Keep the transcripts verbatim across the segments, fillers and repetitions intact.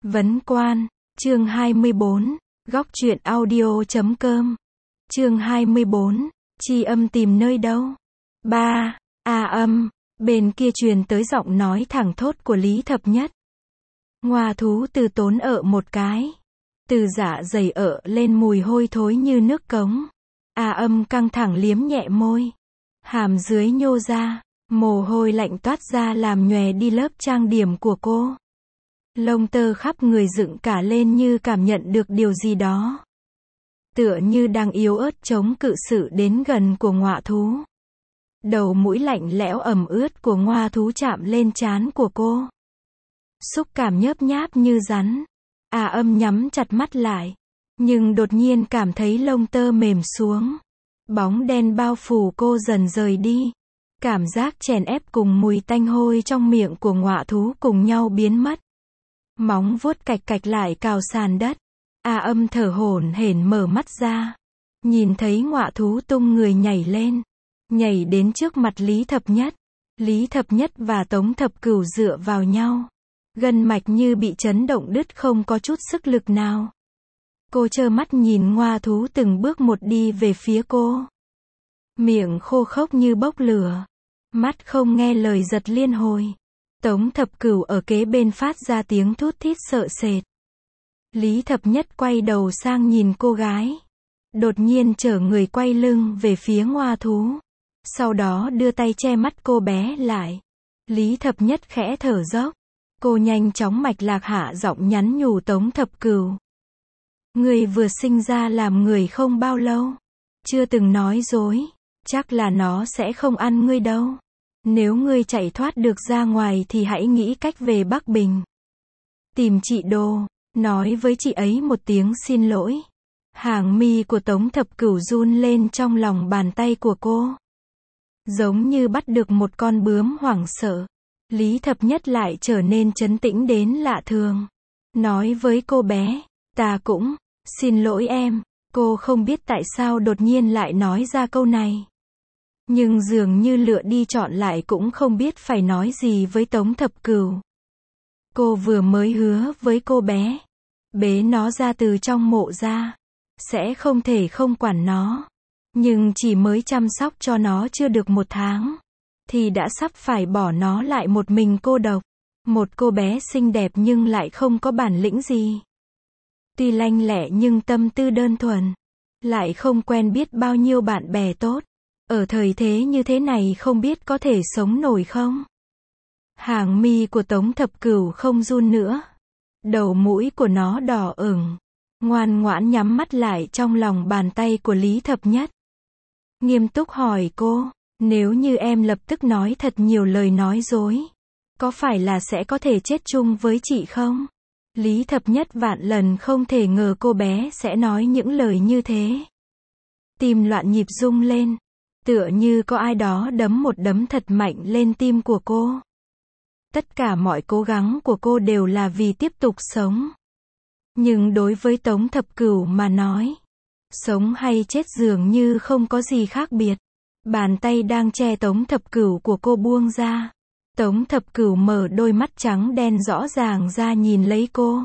Vấn quan, chương hai mươi bốn, góc truyện audio chấm com. Chương hai mươi bốn, chi âm tìm nơi đâu? ba. A âm, bên kia truyền tới giọng nói thẳng thốt của Lý Thập Nhất. Ngoa thú từ tốn ợ một cái. Từ dạ dày ợ lên mùi hôi thối như nước cống. A âm căng thẳng liếm nhẹ môi. Hàm dưới nhô ra, mồ hôi lạnh toát ra làm nhòe đi lớp trang điểm của cô. Lông tơ khắp người dựng cả lên như cảm nhận được điều gì đó. Tựa như đang yếu ớt chống cự sự đến gần của ngọa thú. Đầu mũi lạnh lẽo ẩm ướt của ngoa thú chạm lên trán của cô. Xúc cảm nhớp nháp như rắn. A âm nhắm chặt mắt lại. Nhưng đột nhiên cảm thấy lông tơ mềm xuống. Bóng đen bao phủ cô dần rời đi. Cảm giác chèn ép cùng mùi tanh hôi trong miệng của ngọa thú cùng nhau biến mất. Móng vuốt cạch cạch lại cào sàn đất. A âm thở hổn hển mở mắt ra. Nhìn thấy ngọa thú tung người nhảy lên. Nhảy đến trước mặt Lý Thập Nhất. Lý Thập Nhất và Tống Thập Cửu dựa vào nhau. Gân mạch như bị chấn động đứt không có chút sức lực nào. Cô trơ mắt nhìn ngoa thú từng bước một đi về phía cô. Miệng khô khốc như bốc lửa. Mắt không nghe lời giật liên hồi. Tống Thập Cửu ở kế bên phát ra tiếng thút thít sợ sệt. Lý Thập Nhất quay đầu sang nhìn cô gái. Đột nhiên trở người quay lưng về phía ngoa thú. Sau đó đưa tay che mắt cô bé lại. Lý Thập Nhất khẽ thở dốc. Cô nhanh chóng mạch lạc hạ giọng nhắn nhủ Tống Thập Cửu. Người vừa sinh ra làm người không bao lâu. Chưa từng nói dối. Chắc là nó sẽ không ăn ngươi đâu. Nếu ngươi chạy thoát được ra ngoài thì hãy nghĩ cách về Bắc Bình. Tìm chị Đô. Nói với chị ấy một tiếng xin lỗi. Hàng mi của Tống Thập Cửu run lên trong lòng bàn tay của cô. Giống như bắt được một con bướm hoảng sợ. Lý Thập Nhất lại trở nên trấn tĩnh đến lạ thường. Nói với cô bé, ta cũng, xin lỗi em. Cô không biết tại sao đột nhiên lại nói ra câu này. Nhưng dường như lựa đi chọn lại cũng không biết phải nói gì với Tống Thập Cửu. Cô vừa mới hứa với cô bé. Bế nó ra từ trong mộ ra. Sẽ không thể không quản nó. Nhưng chỉ mới chăm sóc cho nó chưa được một tháng. Thì đã sắp phải bỏ nó lại một mình cô độc. Một cô bé xinh đẹp nhưng lại không có bản lĩnh gì. Tuy lanh lẹ nhưng tâm tư đơn thuần. Lại không quen biết bao nhiêu bạn bè tốt. Ở thời thế như thế này không biết có thể sống nổi không? Hàng mi của Tống Thập Cửu không run nữa. Đầu mũi của nó đỏ ửng. Ngoan ngoãn nhắm mắt lại trong lòng bàn tay của Lý Thập Nhất. Nghiêm túc hỏi cô, nếu như em lập tức nói thật nhiều lời nói dối, có phải là sẽ có thể chết chung với chị không? Lý Thập Nhất vạn lần không thể ngờ cô bé sẽ nói những lời như thế. Tim loạn nhịp rung lên. Tựa như có ai đó đấm một đấm thật mạnh lên tim của cô. Tất cả mọi cố gắng của cô đều là vì tiếp tục sống. Nhưng đối với Tống Thập Cửu mà nói, sống hay chết dường như không có gì khác biệt. Bàn tay đang che Tống Thập Cửu của cô buông ra. Tống Thập Cửu mở đôi mắt trắng đen rõ ràng ra nhìn lấy cô.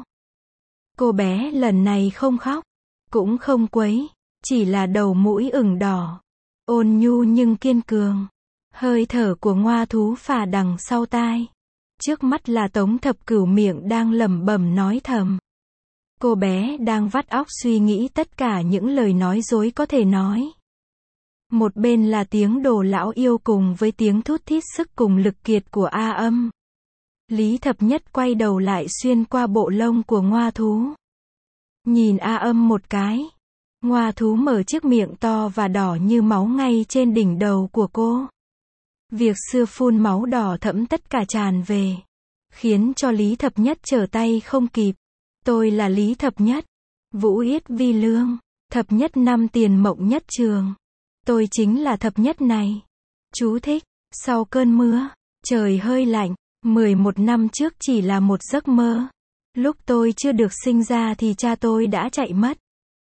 Cô bé lần này không khóc, cũng không quấy, chỉ là đầu mũi ửng đỏ. Ôn nhu nhưng kiên cường. Hơi thở của ngoa thú phả đằng sau tai. Trước mắt là Tống Thập Cửu miệng đang lẩm bẩm nói thầm. Cô bé đang vắt óc suy nghĩ tất cả những lời nói dối có thể nói. Một bên là tiếng đồ lão yêu cùng với tiếng thút thít sức cùng lực kiệt của A âm. Lý Thập Nhất quay đầu lại xuyên qua bộ lông của ngoa thú. Nhìn A âm một cái. Ngoa thú mở chiếc miệng to và đỏ như máu ngay trên đỉnh đầu của cô. Việc xưa phun máu đỏ thẫm tất cả tràn về. Khiến cho Lý Thập Nhất trở tay không kịp. Tôi là Lý Thập Nhất. Vũ yết vi lương. Thập nhất năm tiền mộng nhất trường. Tôi chính là thập nhất này. Chú thích. Sau cơn mưa. Trời hơi lạnh. mười một năm trước chỉ là một giấc mơ. Lúc tôi chưa được sinh ra thì cha tôi đã chạy mất.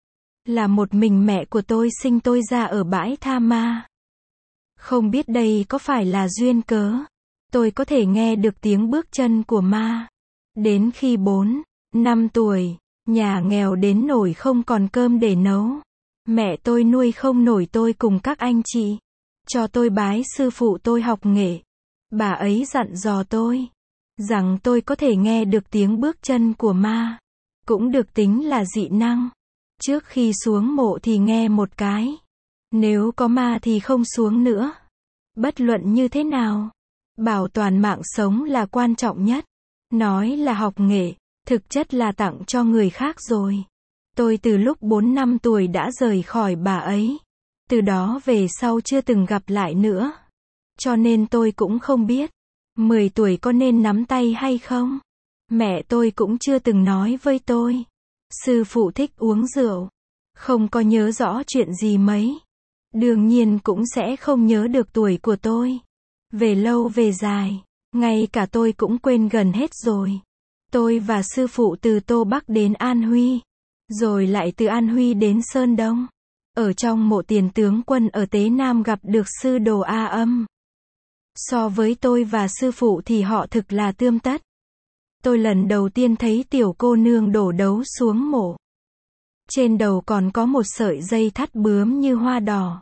Là một mình mẹ của tôi sinh tôi ra ở bãi tha ma. Không biết đây có phải là duyên cớ. Tôi có thể nghe được tiếng bước chân của ma. Đến khi bốn, năm tuổi, nhà nghèo đến nỗi không còn cơm để nấu. Mẹ tôi nuôi không nổi tôi cùng các anh chị. Cho tôi bái sư phụ tôi học nghệ. Bà ấy dặn dò tôi rằng tôi có thể nghe được tiếng bước chân của ma, cũng được tính là dị năng. Trước khi xuống mộ thì nghe một cái. Nếu có ma thì không xuống nữa. Bất luận như thế nào, bảo toàn mạng sống là quan trọng nhất. Nói là học nghệ, thực chất là tặng cho người khác rồi. Tôi từ lúc bốn năm tuổi đã rời khỏi bà ấy. Từ đó về sau chưa từng gặp lại nữa. Cho nên tôi cũng không biết, mười tuổi có nên nắm tay hay không. Mẹ tôi cũng chưa từng nói với tôi. Sư phụ thích uống rượu, không có nhớ rõ chuyện gì mấy. Đương nhiên cũng sẽ không nhớ được tuổi của tôi. Về lâu về dài, ngay cả tôi cũng quên gần hết rồi. Tôi và sư phụ từ Tô Bắc đến An Huy, rồi lại từ An Huy đến Sơn Đông. Ở trong mộ tiền tướng quân ở Tế Nam gặp được sư đồ A Âm. So với tôi và sư phụ thì họ thực là tươm tất. Tôi lần đầu tiên thấy tiểu cô nương đổ đấu xuống mộ. Trên đầu còn có một sợi dây thắt bướm như hoa đỏ.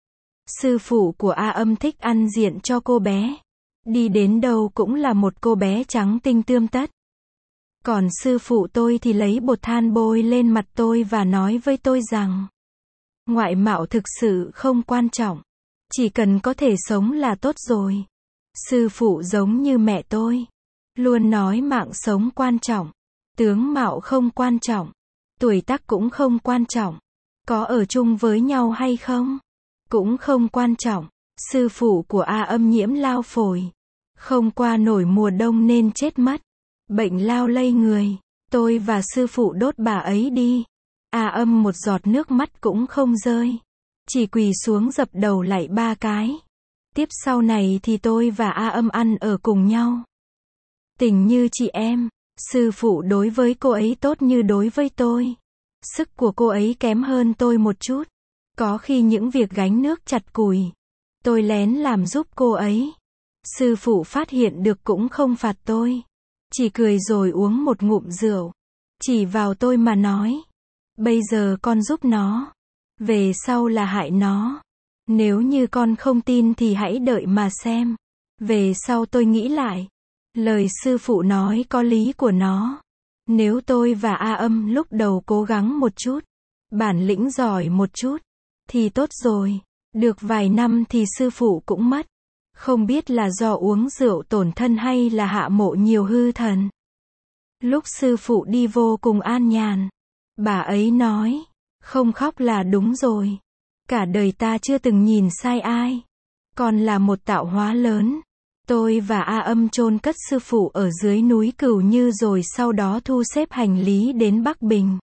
Sư phụ của A Âm thích ăn diện cho cô bé. Đi đến đâu cũng là một cô bé trắng tinh tươm tất. Còn sư phụ tôi thì lấy bột than bôi lên mặt tôi và nói với tôi rằng ngoại mạo thực sự không quan trọng. Chỉ cần có thể sống là tốt rồi. Sư phụ giống như mẹ tôi. Luôn nói mạng sống quan trọng. Tướng mạo không quan trọng. Tuổi tác cũng không quan trọng. Có ở chung với nhau hay không cũng không quan trọng. Sư phụ của A Âm nhiễm lao phổi. Không qua nổi mùa đông nên chết mất. Bệnh lao lây người. Tôi và sư phụ đốt bà ấy đi. A Âm một giọt nước mắt cũng không rơi. Chỉ quỳ xuống dập đầu lạy ba cái. Tiếp sau này thì tôi và A Âm ăn ở cùng nhau. Tình như chị em. Sư phụ đối với cô ấy tốt như đối với tôi. Sức của cô ấy kém hơn tôi một chút. Có khi những việc gánh nước chặt củi, tôi lén làm giúp cô ấy. Sư phụ phát hiện được cũng không phạt tôi. Chỉ cười rồi uống một ngụm rượu. Chỉ vào tôi mà nói. Bây giờ con giúp nó. Về sau là hại nó. Nếu như con không tin thì hãy đợi mà xem. Về sau tôi nghĩ lại. Lời sư phụ nói có lý của nó. Nếu tôi và A Âm lúc đầu cố gắng một chút, bản lĩnh giỏi một chút, thì tốt rồi. Được vài năm thì sư phụ cũng mất. Không biết là do uống rượu tổn thân hay là hạ mộ nhiều hư thần. Lúc sư phụ đi vô cùng an nhàn. Bà ấy nói, không khóc là đúng rồi. Cả đời ta chưa từng nhìn sai ai. Còn là một tạo hóa lớn. Tôi và A Âm chôn cất sư phụ ở dưới núi Cửu Như rồi sau đó thu xếp hành lý đến Bắc Bình.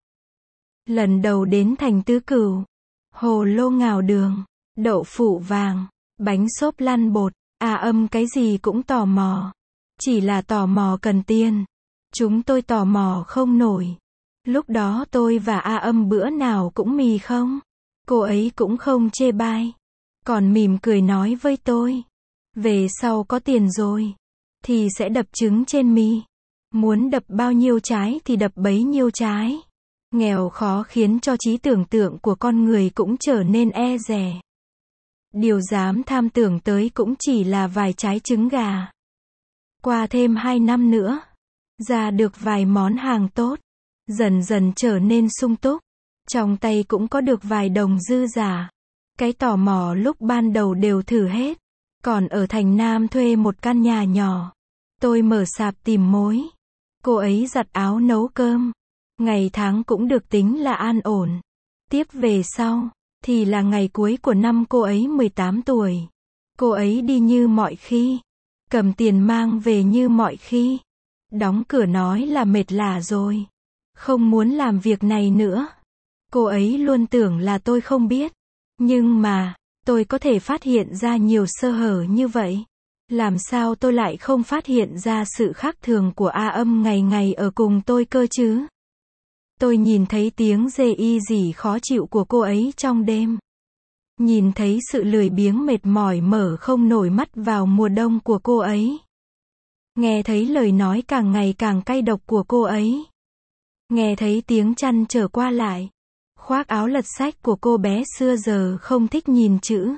Lần đầu đến thành Tứ Cửu. Hồ lô ngào đường, đậu phụ vàng, bánh xốp lăn bột. A Âm cái gì cũng tò mò. Chỉ là tò mò cần tiền. Chúng tôi tò mò không nổi. Lúc đó tôi và A Âm bữa nào cũng mì không. Cô ấy cũng không chê bai. Còn mỉm cười nói với tôi. Về sau có tiền rồi. Thì sẽ đập trứng trên mì. Muốn đập bao nhiêu trái thì đập bấy nhiêu trái. Nghèo khó khiến cho trí tưởng tượng của con người cũng trở nên e dè. Điều dám tham tưởng tới cũng chỉ là vài trái trứng gà. Qua thêm hai năm nữa, ra được vài món hàng tốt, dần dần trở nên sung túc. Trong tay cũng có được vài đồng dư giả. Cái tò mò lúc ban đầu đều thử hết. Còn ở thành Nam thuê một căn nhà nhỏ. Tôi mở sạp tìm mối. Cô ấy giặt áo nấu cơm. Ngày tháng cũng được tính là an ổn. Tiếp về sau, thì là ngày cuối của năm cô ấy mười tám tuổi. Cô ấy đi như mọi khi. Cầm tiền mang về như mọi khi. Đóng cửa nói là mệt lả rồi. Không muốn làm việc này nữa. Cô ấy luôn tưởng là tôi không biết. Nhưng mà, tôi có thể phát hiện ra nhiều sơ hở như vậy. Làm sao tôi lại không phát hiện ra sự khác thường của A Âm ngày ngày ở cùng tôi cơ chứ? Tôi nhìn thấy tiếng rê y rỉ khó chịu của cô ấy trong đêm. Nhìn thấy sự lười biếng mệt mỏi mở không nổi mắt vào mùa đông của cô ấy. Nghe thấy lời nói càng ngày càng cay độc của cô ấy. Nghe thấy tiếng chăn trở qua lại. Khoác áo lật sách của cô bé xưa giờ không thích nhìn chữ.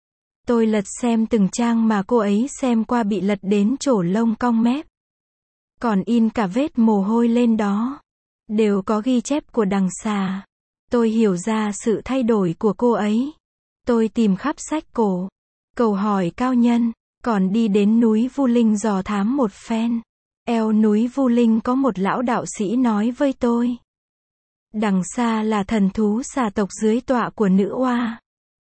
Tôi lật xem từng trang mà cô ấy xem qua bị lật đến trổ lông cong mép. Còn in cả vết mồ hôi lên đó. Đều có ghi chép của đằng xà. Tôi hiểu ra sự thay đổi của cô ấy. Tôi tìm khắp sách cổ. Cầu hỏi cao nhân. Còn đi đến núi Vu Linh dò thám một phen. Eo núi Vu Linh có một lão đạo sĩ nói với tôi. Đằng xa là thần thú xà tộc dưới tọa của nữ oa.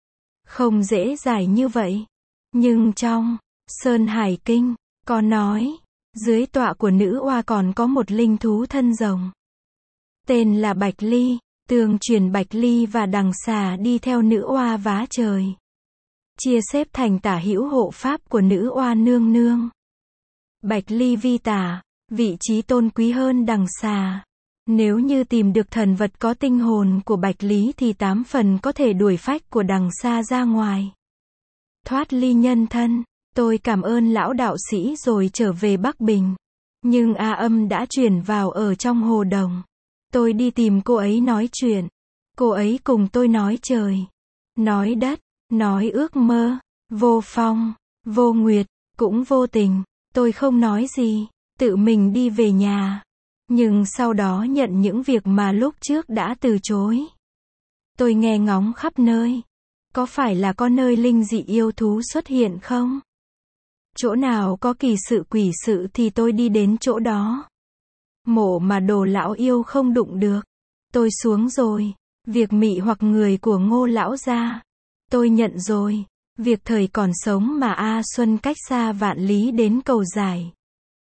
Không dễ giải như vậy. Nhưng trong Sơn Hải Kinh, có nói, dưới tọa của nữ oa còn có một linh thú thân rồng. Tên là Bạch Ly, tương truyền Bạch Ly và đằng xà đi theo nữ oa vá trời. Chia xếp thành tả hữu hộ pháp của nữ oa nương nương. Bạch Ly vi tả, vị trí tôn quý hơn đằng xà. Nếu như tìm được thần vật có tinh hồn của Bạch Lý thì tám phần có thể đuổi phách của đằng xa ra ngoài. Thoát ly nhân thân, tôi cảm ơn lão đạo sĩ rồi trở về Bắc Bình. Nhưng A Âm đã chuyển vào ở trong hồ đồng. Tôi đi tìm cô ấy nói chuyện. Cô ấy cùng tôi nói trời, nói đất, nói ước mơ, vô phong, vô nguyệt, cũng vô tình. Tôi không nói gì, tự mình đi về nhà. Nhưng sau đó nhận những việc mà lúc trước đã từ chối. Tôi nghe ngóng khắp nơi. Có phải là có nơi linh dị yêu thú xuất hiện không? Chỗ nào có kỳ sự quỷ sự thì tôi đi đến chỗ đó. Mộ mà đồ lão yêu không đụng được. Tôi xuống rồi. Việc mị hoặc người của Ngô lão gia. Tôi nhận rồi. Việc thời còn sống mà A Xuân cách xa vạn lý đến cầu giải.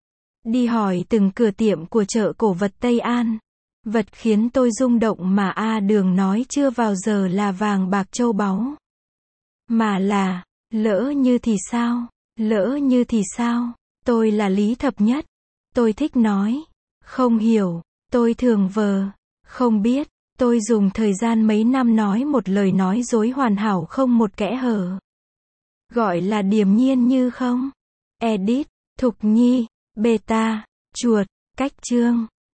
Đi hỏi từng cửa tiệm của chợ cổ vật Tây An. Vật khiến tôi rung động mà A Đường nói chưa vào giờ là vàng bạc châu báu. Mà là, lỡ như thì sao? Lỡ như thì sao? Tôi là Lý Thập Nhất. Tôi thích nói. Không hiểu. Tôi thường vờ. Không biết. Tôi dùng thời gian mấy năm nói một lời nói dối hoàn hảo không một kẽ hở. Gọi là điềm nhiên như không? Edit. Thục Nhi. Beta. Chuột. Cách chương.